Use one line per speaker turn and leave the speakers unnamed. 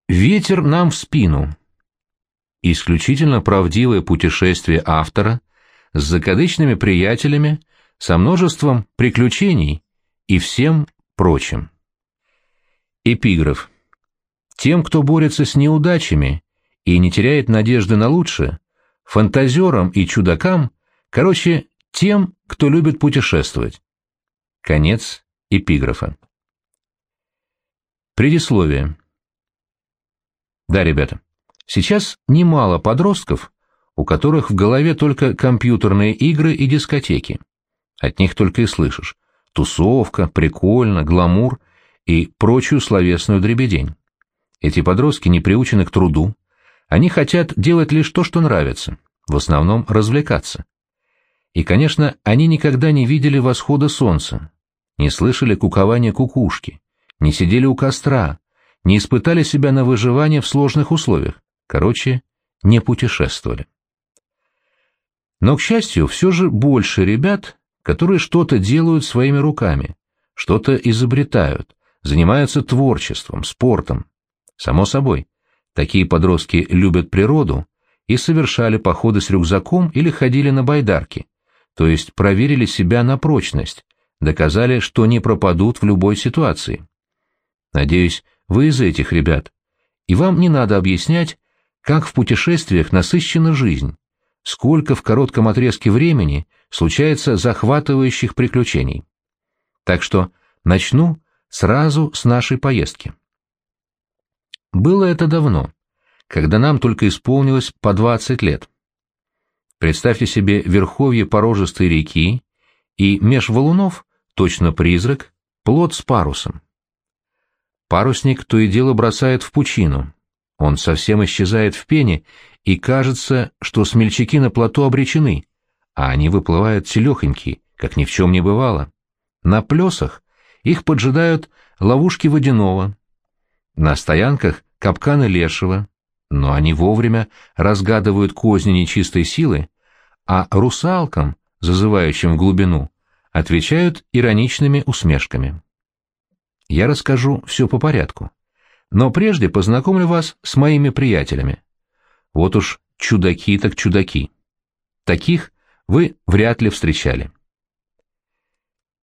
Ветер нам в спину. Исключительно правдивое путешествие автора с закадычными приятелями, со множеством приключений и всем прочим. Эпиграф. Тем, кто борется с неудачами и не теряет надежды на лучшее, фантазерам и чудакам, короче, тем, кто любит путешествовать. Конец эпиграфа. Предисловие. Да, ребята, сейчас немало подростков, у которых в голове только компьютерные игры и дискотеки. От них только и слышишь: тусовка, прикольно, гламур и прочую словесную дребедень. Эти подростки не приучены к труду, они хотят делать лишь то, что нравится, в основном развлекаться. И, конечно, они никогда не видели восхода солнца, не слышали кукования кукушки, не сидели у костра, не испытали себя на выживание в сложных условиях, короче, не путешествовали. Но, к счастью, все же больше ребят, которые что-то делают своими руками, что-то изобретают, занимаются творчеством, спортом. Само собой, такие подростки любят природу и совершали походы с рюкзаком или ходили на байдарки, то есть проверили себя на прочность, доказали, что не пропадут в любой ситуации. Надеюсь, вы из этих ребят, и вам не надо объяснять, как в путешествиях насыщена жизнь, сколько в коротком отрезке времени случается захватывающих приключений. Так что начну сразу с нашей поездки. Было это давно, когда нам только исполнилось по 20 лет. Представьте себе верховье порожистой реки, и меж валунов, точно призрак, плот с парусом. Парусник то и дело бросает в пучину. Он совсем исчезает в пене, и кажется, что смельчаки на плоту обречены, а они выплывают целехонькие, как ни в чем не бывало. На плесах их поджидают ловушки водяного, на стоянках капканы лешего, но они вовремя разгадывают козни нечистой силы, а русалкам, зазывающим в глубину, отвечают ироничными усмешками. Я расскажу все по порядку, но прежде познакомлю вас с моими приятелями. Вот уж чудаки так чудаки. Таких вы вряд ли встречали.